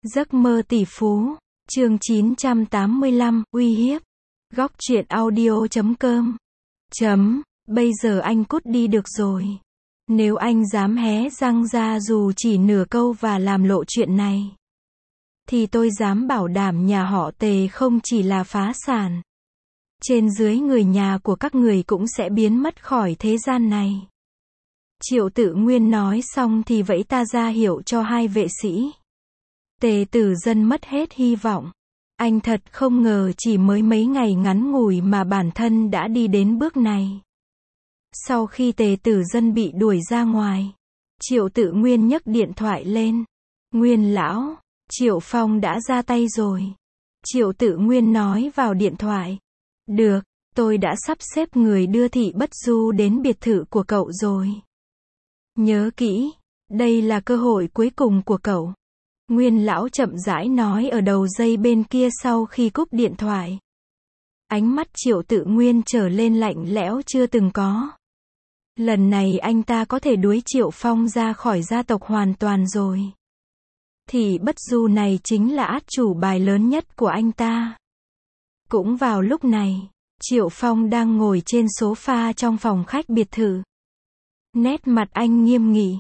Giấc mơ tỷ phú, chương 985, uy hiếp. Góc truyện audio.com. Bây giờ anh cút đi được rồi. Nếu anh dám hé răng ra dù chỉ nửa câu và làm lộ chuyện này, thì tôi dám bảo đảm nhà họ Tề không chỉ là phá sản. Trên dưới người nhà của các người cũng sẽ biến mất khỏi thế gian này. Triệu Tự Nguyên nói xong thì vẫy ta ra hiệu cho hai vệ sĩ. Tề Tử Dân mất hết hy vọng. Anh thật không ngờ chỉ mới mấy ngày ngắn ngủi mà bản thân đã đi đến bước này. Sau khi Tề Tử Dân bị đuổi ra ngoài, Triệu Tự Nguyên nhấc điện thoại lên. Nguyên lão, Triệu Phong đã ra tay rồi. Triệu Tự Nguyên nói vào điện thoại. Được, tôi đã sắp xếp người đưa Thị Bất Du đến biệt thự của cậu rồi. Nhớ kỹ, đây là cơ hội cuối cùng của cậu. Nguyên lão chậm rãi nói ở đầu dây bên kia sau khi cúp điện thoại. Ánh mắt Triệu Tự Nguyên trở lên lạnh lẽo chưa từng có. Lần này anh ta có thể đuổi Triệu Phong ra khỏi gia tộc hoàn toàn rồi. Thì Bất Du này chính là át chủ bài lớn nhất của anh ta. Cũng vào lúc này, Triệu Phong đang ngồi trên sofa trong phòng khách biệt thự. Nét mặt anh nghiêm nghị.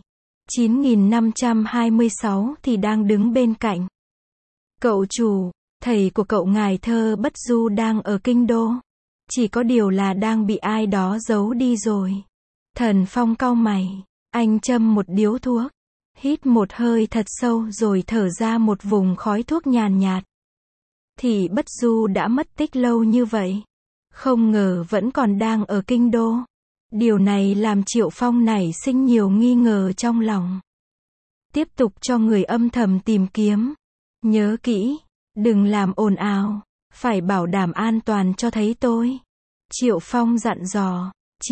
9526 thì đang đứng bên cạnh. Cậu chủ, thầy của cậu ngài Thơ Bất Du đang ở kinh đô. Chỉ có điều là đang bị ai đó giấu đi rồi. Thần Phong cau mày. Anh châm một điếu thuốc. Hít một hơi thật sâu rồi thở ra một vùng khói thuốc nhàn nhạt. Thì Bất Du đã mất tích lâu như vậy. Không ngờ vẫn còn đang ở kinh đô. Điều này làm Triệu Phong nảy sinh nhiều nghi ngờ trong lòng. Tiếp tục cho người âm thầm tìm kiếm. Nhớ kỹ, đừng làm ồn ào, phải bảo đảm an toàn cho thấy tôi. Triệu Phong dặn dò.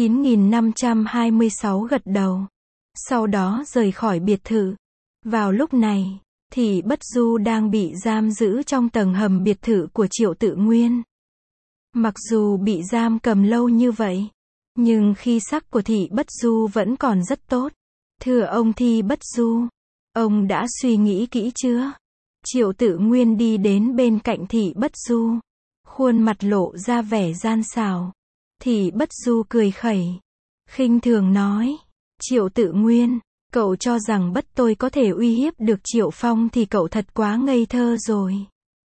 9526 gật đầu. Sau đó rời khỏi biệt thự. Vào lúc này, Thị Bất Du đang bị giam giữ trong tầng hầm biệt thự của Triệu Tự Nguyên. Mặc dù bị giam cầm lâu như vậy, nhưng khí sắc của Thị Bất Du vẫn còn rất tốt. Thưa ông Thị Bất Du, ông đã suy nghĩ kỹ chưa? Triệu Tự Nguyên đi đến bên cạnh Thị Bất Du. Khuôn mặt lộ ra vẻ gian xảo. Thị Bất Du cười khẩy. Khinh thường nói. Triệu Tự Nguyên, cậu cho rằng tôi có thể uy hiếp được Triệu Phong thì cậu thật quá ngây thơ rồi.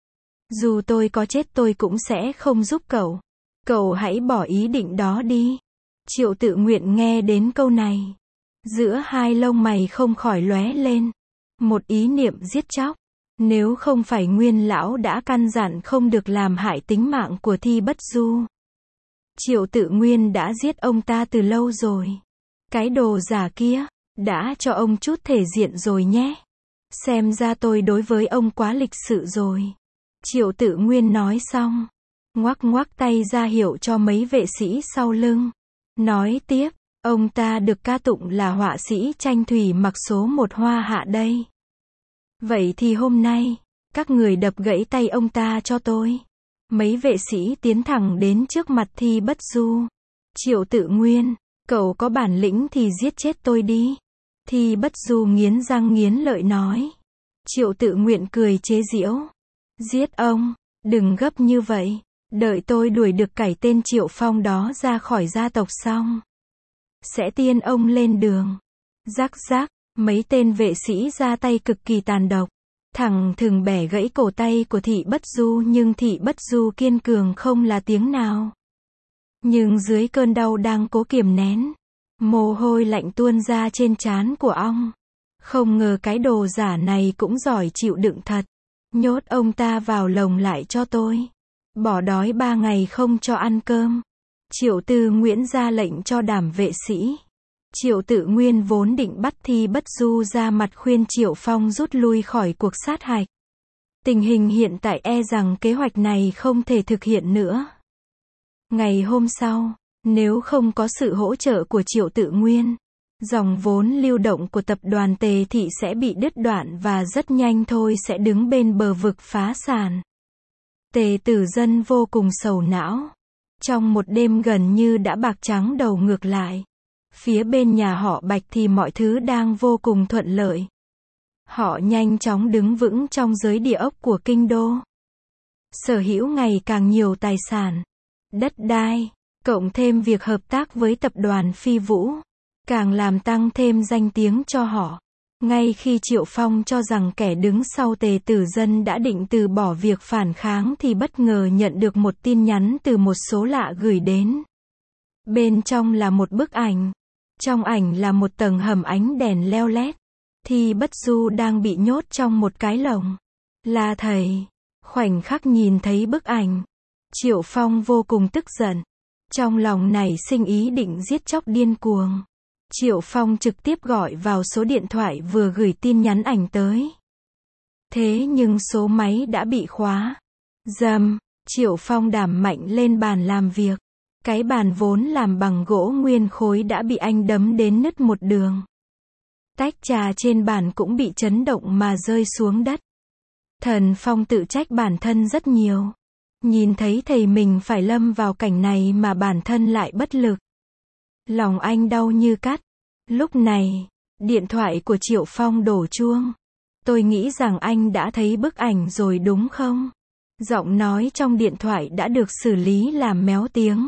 Dù tôi có chết tôi cũng sẽ không giúp cậu. Cậu hãy bỏ ý định đó đi. Triệu Tự Nguyện nghe đến câu này. Giữa hai lông mày không khỏi lóe lên. Một ý niệm giết chóc. Nếu không phải Nguyên lão đã căn dặn không được làm hại tính mạng của Thị Bất Du, Triệu Tự Nguyên đã giết ông ta từ lâu rồi. Cái đồ giả kia, đã cho ông chút thể diện rồi nhé. Xem ra tôi đối với ông quá lịch sự rồi. Triệu Tự Nguyên nói xong, ngoắc ngoắc tay ra hiệu cho mấy vệ sĩ sau lưng. Nói tiếp, ông ta được ca tụng là họa sĩ tranh thủy mặc số 1 Hoa Hạ đây. Vậy thì hôm nay, các người đập gãy tay ông ta cho tôi. Mấy vệ sĩ tiến thẳng đến trước mặt Thị Bất Du. Triệu Tự Nguyên, cậu có bản lĩnh thì giết chết tôi đi. Thị Bất Du nghiến răng nghiến lợi nói. Triệu Tự Nguyện cười chế giễu. Giết ông, đừng gấp như vậy. Đợi tôi đuổi được cải tên Triệu Phong đó ra khỏi gia tộc xong, sẽ tiên ông lên đường. Rắc rắc, mấy tên vệ sĩ ra tay cực kỳ tàn độc. Thẳng thừng bẻ gãy cổ tay của Thị Bất Du, nhưng Thị Bất Du kiên cường không là tiếng nào. Nhưng dưới cơn đau đang cố kiềm nén, mồ hôi lạnh tuôn ra trên trán của ông. Không ngờ cái đồ giả này cũng giỏi chịu đựng thật. Nhốt ông ta vào lồng lại cho tôi. Bỏ đói 3 ngày không cho ăn cơm. Triệu Tư Nguyễn ra lệnh cho đám vệ sĩ. Triệu Tự Nguyên vốn định bắt Thị Bất Du ra mặt khuyên Triệu Phong rút lui khỏi cuộc sát hạch. Tình hình hiện tại e rằng kế hoạch này không thể thực hiện nữa. Ngày hôm sau, nếu không có sự hỗ trợ của Triệu Tự Nguyên, dòng vốn lưu động của tập đoàn Tề Thị sẽ bị đứt đoạn và rất nhanh thôi sẽ đứng bên bờ vực phá sản. Tề Tử Dân vô cùng sầu não. Trong một đêm gần như đã bạc trắng đầu ngược lại. Phía bên nhà họ Bạch thì mọi thứ đang vô cùng thuận lợi. Họ nhanh chóng đứng vững trong giới địa ốc của kinh đô. Sở hữu ngày càng nhiều tài sản, đất đai, cộng thêm việc hợp tác với tập đoàn Phi Vũ, càng làm tăng thêm danh tiếng cho họ. Ngay khi Triệu Phong cho rằng kẻ đứng sau Tề Tử Dân đã định từ bỏ việc phản kháng thì bất ngờ nhận được một tin nhắn từ một số lạ gửi đến. Bên trong là một bức ảnh. Trong ảnh là một tầng hầm ánh đèn leo lét. Thi Bất Du đang bị nhốt trong một cái lồng. Là thầy. Khoảnh khắc nhìn thấy bức ảnh, Triệu Phong vô cùng tức giận. Trong lòng nảy sinh ý định giết chóc điên cuồng. Triệu Phong trực tiếp gọi vào số điện thoại vừa gửi tin nhắn ảnh tới. Thế nhưng số máy đã bị khóa. Rầm, Triệu Phong đạp mạnh lên bàn làm việc. Cái bàn vốn làm bằng gỗ nguyên khối đã bị anh đấm đến nứt một đường. Tách trà trên bàn cũng bị chấn động mà rơi xuống đất. Thần Phong tự trách bản thân rất nhiều. Nhìn thấy thầy mình phải lâm vào cảnh này mà bản thân lại bất lực. Lòng anh đau như cắt. Lúc này, điện thoại của Triệu Phong đổ chuông. Tôi nghĩ rằng anh đã thấy bức ảnh rồi đúng không? Giọng nói trong điện thoại đã được xử lý làm méo tiếng.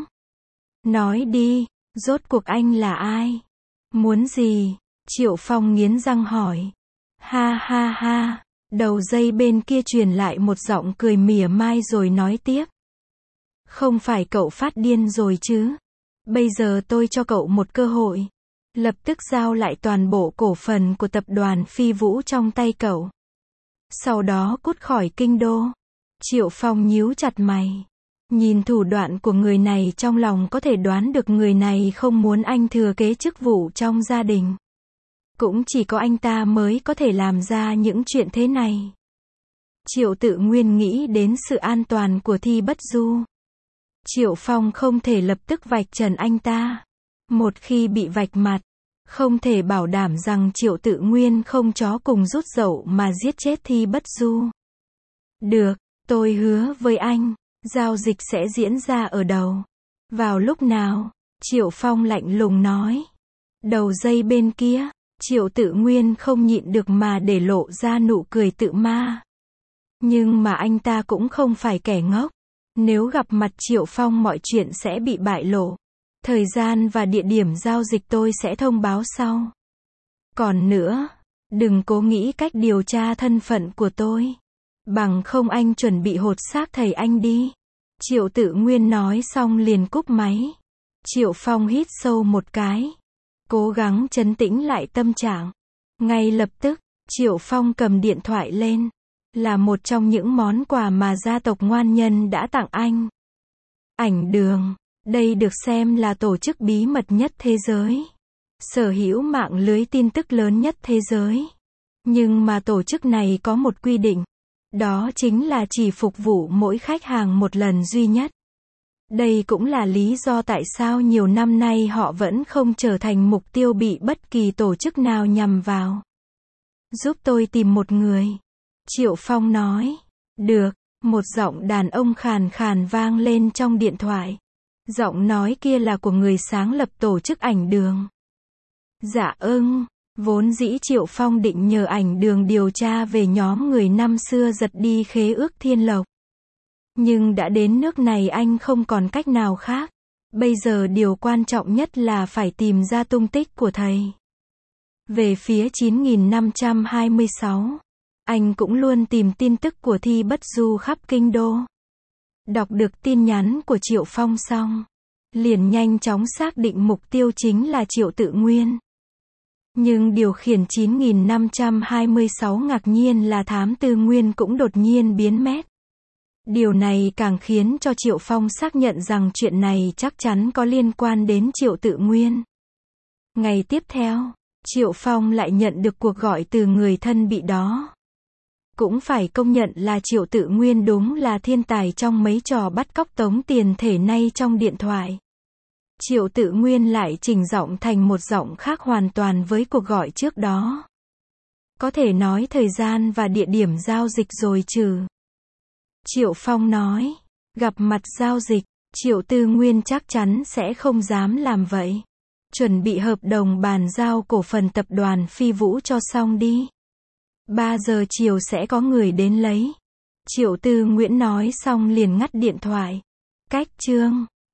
Nói đi, rốt cuộc anh là ai? Muốn gì? Triệu Phong nghiến răng hỏi. Ha ha ha. Đầu dây bên kia truyền lại một giọng cười mỉa mai rồi nói tiếp. Không phải cậu phát điên rồi chứ? Bây giờ tôi cho cậu một cơ hội. Lập tức giao lại toàn bộ cổ phần của tập đoàn Phi Vũ trong tay cậu. Sau đó cút khỏi kinh đô. Triệu Phong nhíu chặt mày. Nhìn thủ đoạn của người này trong lòng có thể đoán được người này không muốn anh thừa kế chức vụ trong gia đình. Cũng chỉ có anh ta mới có thể làm ra những chuyện thế này. Triệu Tự Nguyên nghĩ đến sự an toàn của Thi Bất Du. Triệu Phong không thể lập tức vạch trần anh ta. Một khi bị vạch mặt, không thể bảo đảm rằng Triệu Tự Nguyên không chó cùng rút dậu mà giết chết Thi Bất Du. Được, tôi hứa với anh, giao dịch sẽ diễn ra ở đầu. Vào lúc nào? Triệu Phong lạnh lùng nói. Đầu dây bên kia, Triệu Tự Nguyên không nhịn được mà để lộ ra nụ cười tự ma. Nhưng mà anh ta cũng không phải kẻ ngốc. Nếu gặp mặt Triệu Phong mọi chuyện sẽ bị bại lộ. Thời gian và địa điểm giao dịch tôi sẽ thông báo sau. Còn nữa, đừng cố nghĩ cách điều tra thân phận của tôi. Bằng không anh chuẩn bị hột xác thầy anh đi. Triệu Tự Nguyên nói xong liền cúp máy. Triệu Phong hít sâu một cái. Cố gắng trấn tĩnh lại tâm trạng. Ngay lập tức, Triệu Phong cầm điện thoại lên. Là một trong những món quà mà gia tộc Ngoan Nhân đã tặng anh. Ảnh Đường. Đây được xem là tổ chức bí mật nhất thế giới. Sở hữu mạng lưới tin tức lớn nhất thế giới. Nhưng mà tổ chức này có một quy định. Đó chính là chỉ phục vụ mỗi khách hàng một lần duy nhất. Đây cũng là lý do tại sao nhiều năm nay họ vẫn không trở thành mục tiêu bị bất kỳ tổ chức nào nhằm vào. Giúp tôi tìm một người. Triệu Phong nói. Được, một giọng đàn ông khàn khàn vang lên trong điện thoại. Giọng nói kia là của người sáng lập tổ chức Ảnh Đường. Dạ vốn dĩ Triệu Phong định nhờ Ảnh Đường điều tra về nhóm người năm xưa giật đi khế ước Thiên Lộc. Nhưng đã đến nước này anh không còn cách nào khác. Bây giờ điều quan trọng nhất là phải tìm ra tung tích của thầy. Về phía 9526, anh cũng luôn tìm tin tức của Thi Bất Du khắp kinh đô. Đọc được tin nhắn của Triệu Phong xong, liền nhanh chóng xác định mục tiêu chính là Triệu Tự Nguyên. Nhưng điều khiển 9526 ngạc nhiên là thám tư Nguyên cũng đột nhiên biến mất. Điều này càng khiến cho Triệu Phong xác nhận rằng chuyện này chắc chắn có liên quan đến Triệu Tự Nguyên. Ngày tiếp theo, Triệu Phong lại nhận được cuộc gọi từ người thân bị đó. Cũng phải công nhận là Triệu Tự Nguyên đúng là thiên tài trong mấy trò bắt cóc tống tiền thể nay trong điện thoại. Triệu Tự Nguyên lại chỉnh giọng thành một giọng khác hoàn toàn với cuộc gọi trước đó. Có thể nói thời gian và địa điểm giao dịch rồi chứ? Triệu Phong nói. Gặp mặt giao dịch, Triệu Tự Nguyên chắc chắn sẽ không dám làm vậy. Chuẩn bị hợp đồng bàn giao cổ phần tập đoàn Phi Vũ cho xong đi. 3 giờ chiều sẽ có người đến lấy. Triệu Tư Nguyễn nói xong liền ngắt điện thoại. Cách chương